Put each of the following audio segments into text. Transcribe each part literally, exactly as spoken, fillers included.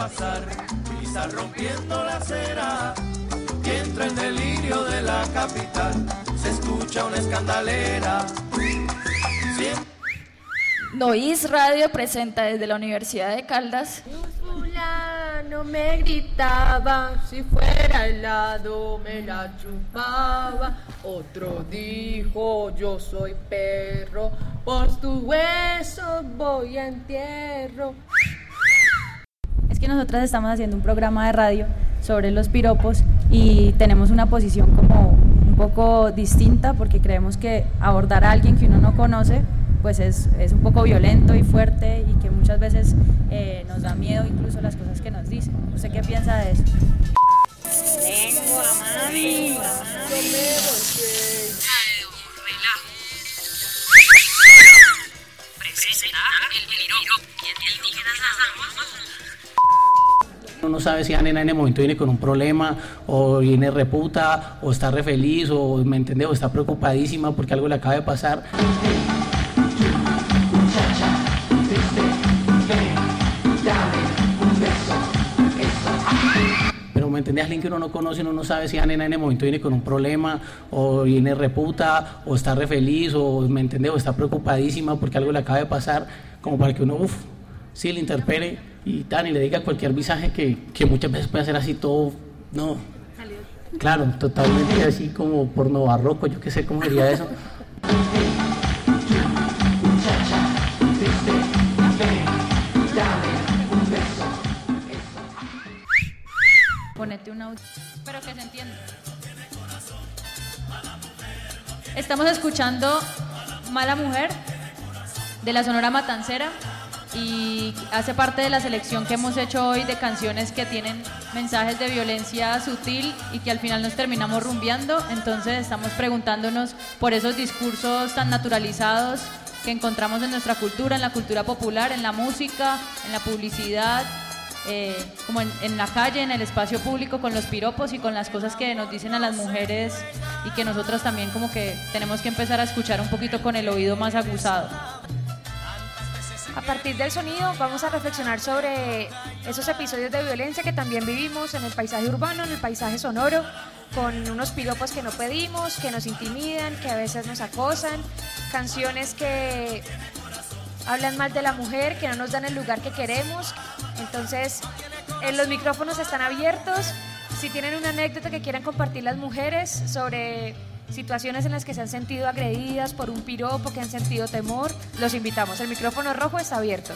pasar, quizás rompiendo la acera, y entre el delirio de la capital se escucha una escandalera. Siempre... Nois Radio presenta desde la Universidad de Caldas. Fulano me gritaba, si fuera helado me la chupaba. Otro dijo, yo soy perro, por tu hueso voy a entierro. Es que nosotras estamos haciendo un programa de radio sobre los piropos y tenemos una posición como un poco distinta porque creemos que abordar a alguien que uno no conoce pues es, es un poco violento y fuerte y que muchas veces eh, nos da miedo incluso las cosas que nos dicen. ¿Usted qué piensa de eso? Lengua, mami. Yo me volteé. Relajo. Presenta el piropo. Indígenas Uno no sabe si la nena en el momento viene con un problema o viene reputa o está re feliz o, ¿me entiende? O está preocupadísima porque algo le acaba de pasar. Pero ¿me entendés? Alguien que uno no conoce, uno no sabe si la nena en el momento viene con un problema o viene reputa o está re feliz o, ¿me entendés? O está preocupadísima porque algo le acaba de pasar, como para que uno, uff, sí, le interpele y tan, y le diga cualquier visaje que, que muchas veces puede ser así todo, no, claro, totalmente así como porno barroco, yo qué sé cómo sería eso. Ponete un audio, pero que se entienda. Estamos escuchando Mala Mujer de la Sonora Matancera y hace parte de la selección que hemos hecho hoy de canciones que tienen mensajes de violencia sutil y que al final nos terminamos rumbeando. Entonces estamos preguntándonos por esos discursos tan naturalizados que encontramos en nuestra cultura, en la cultura popular, en la música, en la publicidad, eh, como en, en la calle, en el espacio público, con los piropos y con las cosas que nos dicen a las mujeres y que nosotros también como que tenemos que empezar a escuchar un poquito con el oído más aguzado. A partir del sonido vamos a reflexionar sobre esos episodios de violencia que también vivimos en el paisaje urbano, en el paisaje sonoro, con unos piropos que no pedimos, que nos intimidan, que a veces nos acosan, canciones que hablan mal de la mujer, que no nos dan el lugar que queremos. Entonces, eh, los micrófonos están abiertos. Si tienen una anécdota que quieran compartir las mujeres sobre situaciones en las que se han sentido agredidas por un piropo, que han sentido temor, los invitamos. El micrófono rojo está abierto.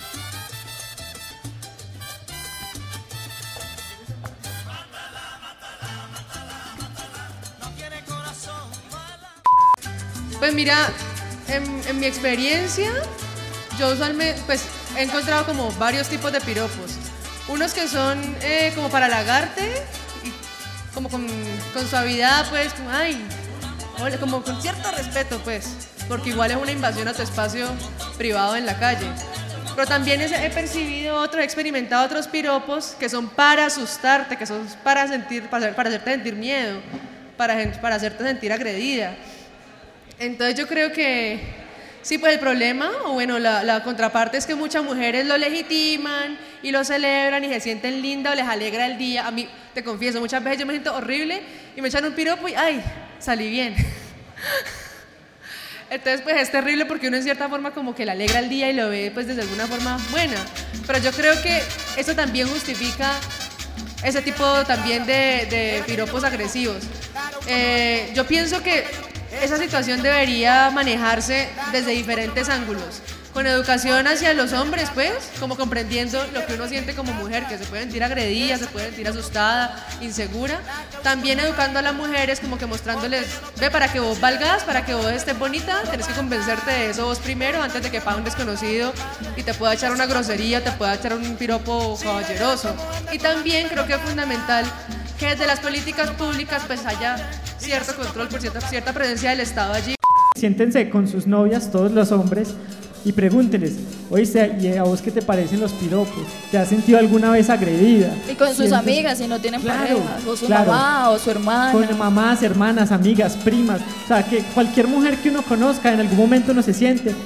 Pues mira, en, en mi experiencia, yo usualmente pues, he encontrado como varios tipos de piropos. Unos que son eh, como para halagarte, y como con, con suavidad, pues, como, ay, hola, como con cierto respeto, pues, porque igual es una invasión a tu espacio privado en la calle. Pero también he percibido otros, he experimentado otros piropos que son para asustarte, que son para, sentir, para, para hacerte sentir miedo, para, para hacerte sentir agredida. Entonces yo creo que sí, pues el problema, o bueno, la, la contraparte es que muchas mujeres lo legitiman y lo celebran y se sienten lindas o les alegra el día. A mí, te confieso, muchas veces yo me siento horrible y me echan un piropo y ¡ay! Salí bien. Entonces pues es terrible porque uno en cierta forma como que le alegra el día y lo ve pues desde alguna forma buena. Pero yo creo que eso también justifica ese tipo también de, de piropos agresivos. Eh, yo pienso que esa situación debería manejarse desde diferentes ángulos, con educación hacia los hombres, pues, como comprendiendo lo que uno siente como mujer, que se puede sentir agredida, se puede sentir asustada, insegura. También educando a las mujeres, como que mostrándoles, ve, para que vos valgas, para que vos estés bonita, tenés que convencerte de eso vos primero, antes de que pague un desconocido y te pueda echar una grosería, te pueda echar un piropo caballeroso. Y también creo que es fundamental que desde las políticas públicas pues haya cierto control, por cierta, cierta presencia del Estado allí. Siéntense con sus novias, todos los hombres, y pregúntenles, oíste, ¿y a vos qué te parecen los piropos? ¿Te has sentido alguna vez agredida? Y con sus ¿Sientes? amigas, si no tienen Claro, parejas, o su claro. mamá, o su hermana. Con mamás, hermanas, amigas, primas, o sea, que cualquier mujer que uno conozca en algún momento no se siente.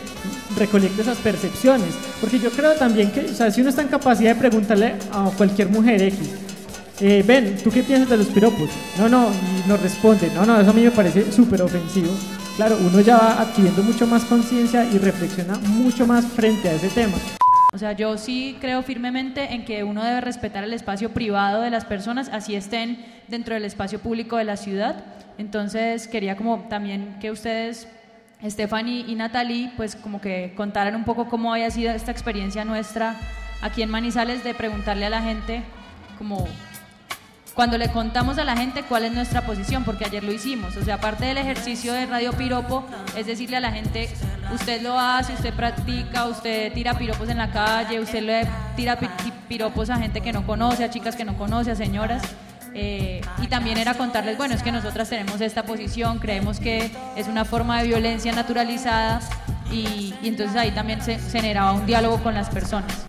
recolecte esas percepciones, porque yo creo también que, o sea, si uno está en capacidad de preguntarle a cualquier mujer X, eh, ven, ¿tú qué piensas de los piropos? No, no, y nos responde, no, no, eso a mí me parece súper ofensivo. Claro, uno ya va adquiriendo mucho más conciencia y reflexiona mucho más frente a ese tema. O sea, yo sí creo firmemente en que uno debe respetar el espacio privado de las personas, así estén dentro del espacio público de la ciudad. Entonces quería como también que ustedes, Stephanie y Natalie, pues como que contaran un poco cómo había sido esta experiencia nuestra aquí en Manizales, de preguntarle a la gente como cuando le contamos a la gente cuál es nuestra posición, porque ayer lo hicimos. O sea, aparte del ejercicio de Radio Piropo, es decirle a la gente, usted lo hace, usted practica, usted tira piropos en la calle, usted le tira pi- piropos a gente que no conoce, a chicas que no conoce, a señoras. Eh, y también era contarles, bueno, es que nosotras tenemos esta posición, creemos que es una forma de violencia naturalizada, y, y entonces ahí también se, se generaba un diálogo con las personas.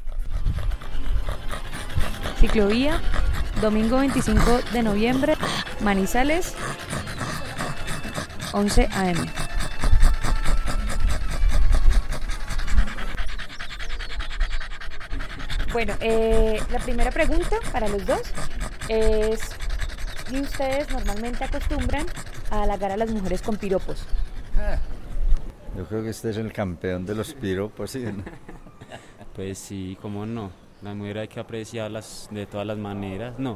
Ciclovía, domingo veinticinco de noviembre, Manizales, once a eme. Bueno, eh, la primera pregunta para los dos es si ustedes normalmente acostumbran a halagar a las mujeres con piropos. Yo creo que este es el campeón de los piropos, ¿sí? Pues sí, cómo no. Las mujeres hay que apreciarlas de todas las maneras, ¿no?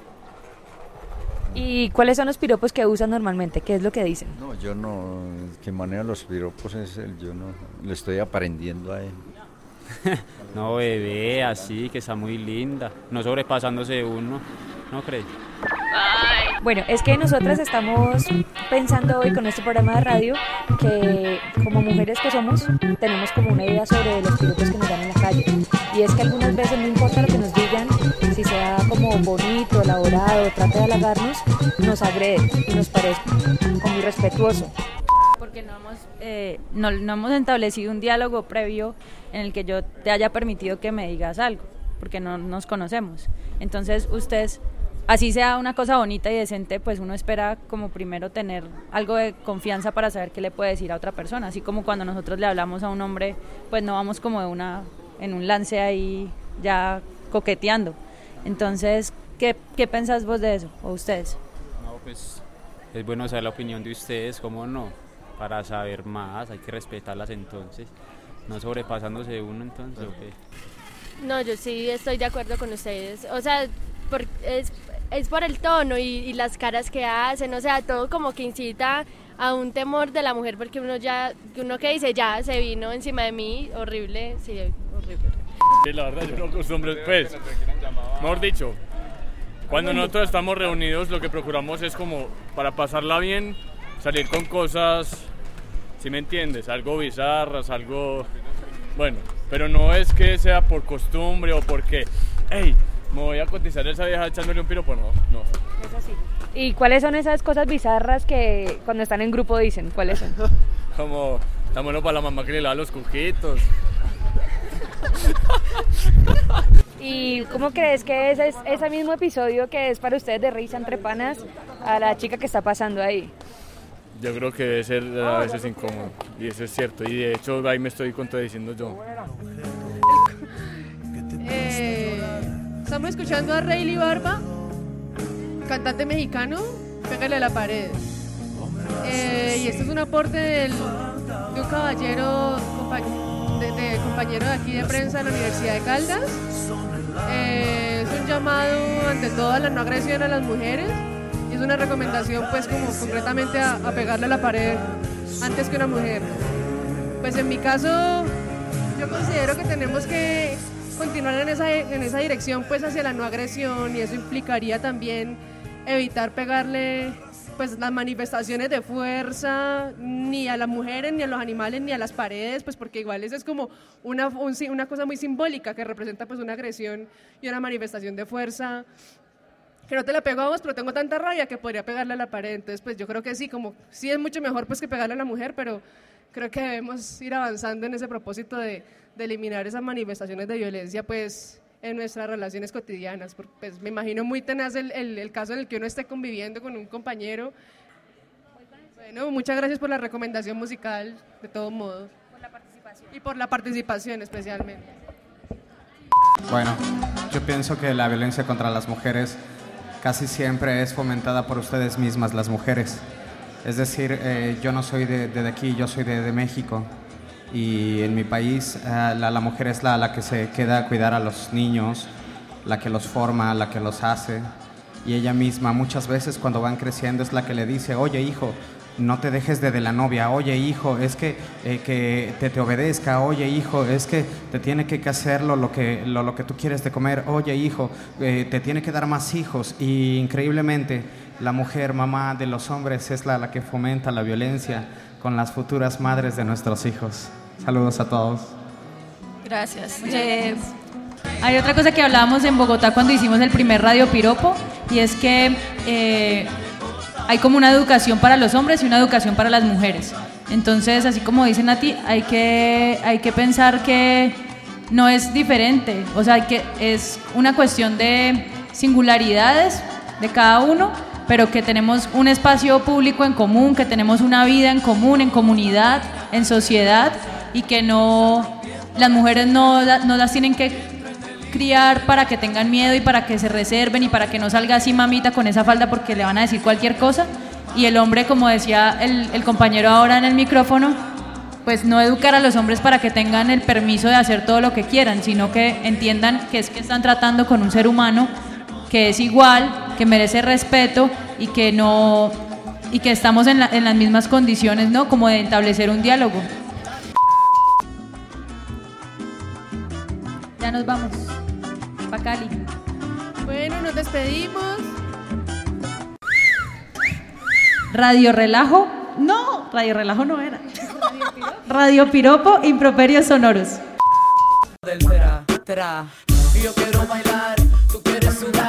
¿Y cuáles son los piropos que usan normalmente? ¿Qué es lo que dicen? No, yo no, el que maneja los piropos es él, yo no, le estoy aprendiendo a él. No, bebé, así, que está muy linda, no sobrepasándose uno, ¿no crees? Bueno, es que nosotras estamos pensando hoy con este programa de radio que como mujeres que somos tenemos como una idea sobre los piropos que nos dan en la calle, y es que algunas veces no importa lo que nos digan, si sea como bonito, elaborado, trate de halagarnos, nos agrede y nos parece como irrespetuoso. Porque no hemos, eh, no, no hemos establecido un diálogo previo en el que yo te haya permitido que me digas algo, porque no nos conocemos. Entonces ustedes, así sea una cosa bonita y decente, pues uno espera como primero tener algo de confianza para saber qué le puede decir a otra persona, así como cuando nosotros le hablamos a un hombre, pues no vamos como de una, en un lance ahí ya coqueteando. Entonces, ¿qué, qué pensás vos de eso, o ustedes? No, pues es bueno saber la opinión de ustedes, ¿cómo no? Para saber más, hay que respetarlas entonces, no sobrepasándose uno entonces, ¿o qué? No, yo sí estoy de acuerdo con ustedes, o sea, por, es, es por el tono y, y las caras que hacen, o sea, todo como que incita a un temor de la mujer, porque uno ya, uno que dice, ya se vino encima de mí, horrible, sí, horrible. Sí, la verdad yo no acostumbro, pues, mejor dicho, cuando nosotros estamos reunidos lo que procuramos es como para pasarla bien, salir con cosas, ¿sí me entiendes? Algo bizarras, algo, bueno, pero no es que sea por costumbre o porque, hey, me voy a cotizar a esa vieja echándole un piropo, no, no. Es así. ¿Y cuáles son esas cosas bizarras que cuando están en grupo dicen? ¿Cuáles son? Como, está bueno para la mamá que le lava los cujitos. ¿Y cómo crees que ese es ese mismo episodio que es para ustedes de risa entre panas a la chica que está pasando ahí? Yo creo que debe ser a veces incómodo, y eso es cierto, y de hecho ahí me estoy contradiciendo yo. Eh, estamos escuchando a Rayleigh Barba, cantante mexicano, Pégale a la pared. Eh, y este es un aporte del, de un caballero, compa- de, de, compañero de aquí de prensa de la Universidad de Caldas. Eh, es un llamado ante todo a la no agresión a las mujeres. Es una recomendación pues como concretamente a, a pegarle a la pared antes que una mujer. Pues en mi caso yo considero que tenemos que continuar en esa, en esa dirección pues hacia la no agresión, y eso implicaría también evitar pegarle pues las manifestaciones de fuerza ni a las mujeres, ni a los animales, ni a las paredes, pues porque igual eso es como una, un, una cosa muy simbólica que representa pues una agresión y una manifestación de fuerza. Que no te la pego a vos, pero tengo tanta rabia que podría pegarle a la pared. Entonces, pues yo creo que sí, como sí es mucho mejor pues que pegarle a la mujer, pero creo que debemos ir avanzando en ese propósito de, de eliminar esas manifestaciones de violencia pues en nuestras relaciones cotidianas. Porque, pues me imagino muy tenaz el, el, el caso en el que uno esté conviviendo con un compañero. Bueno, muchas gracias por la recomendación musical, de todos modos. Por la participación. Y por la participación especialmente. Bueno, yo pienso que la violencia contra las mujeres casi siempre es fomentada por ustedes mismas, las mujeres. Es decir, eh, yo no soy de, de aquí, yo soy de, de México. Y en mi país eh, la, la mujer es la, la que se queda a cuidar a los niños, la que los forma, la que los hace. Y ella misma muchas veces cuando van creciendo es la que le dice, oye hijo, no te dejes de, de la novia, oye hijo, es que, eh, que te, te obedezca, oye hijo, es que te tiene que hacerlo lo que, lo, lo que tú quieres de comer, oye hijo, eh, te tiene que dar más hijos. Y increíblemente la mujer, mamá de los hombres, es la, la que fomenta la violencia con las futuras madres de nuestros hijos. Saludos a todos. Gracias. Eh, hay otra cosa que hablábamos en Bogotá cuando hicimos el primer Radio Piropo, y es que eh, hay como una educación para los hombres y una educación para las mujeres. Entonces, así como dicen a ti, hay que, hay que pensar que no es diferente, o sea, que es una cuestión de singularidades de cada uno, pero que tenemos un espacio público en común, que tenemos una vida en común, en comunidad, en sociedad, y que no, las mujeres no, no las tienen que criar para que tengan miedo y para que se reserven y para que no salga así mamita con esa falda porque le van a decir cualquier cosa. Y el hombre, como decía el, el compañero ahora en el micrófono, pues no educar a los hombres para que tengan el permiso de hacer todo lo que quieran, sino que entiendan que es que están tratando con un ser humano que es igual, que merece respeto y que no y que estamos en, la, en las mismas condiciones, ¿no? Como de establecer un diálogo. Ya nos vamos pa' Cali. Bueno, nos despedimos. Radio Relajo, no, Radio Relajo no era. Radio Piropo, Improperios Sonoros. Del tra, tra. Yo quiero bailar, tú quieres sudar.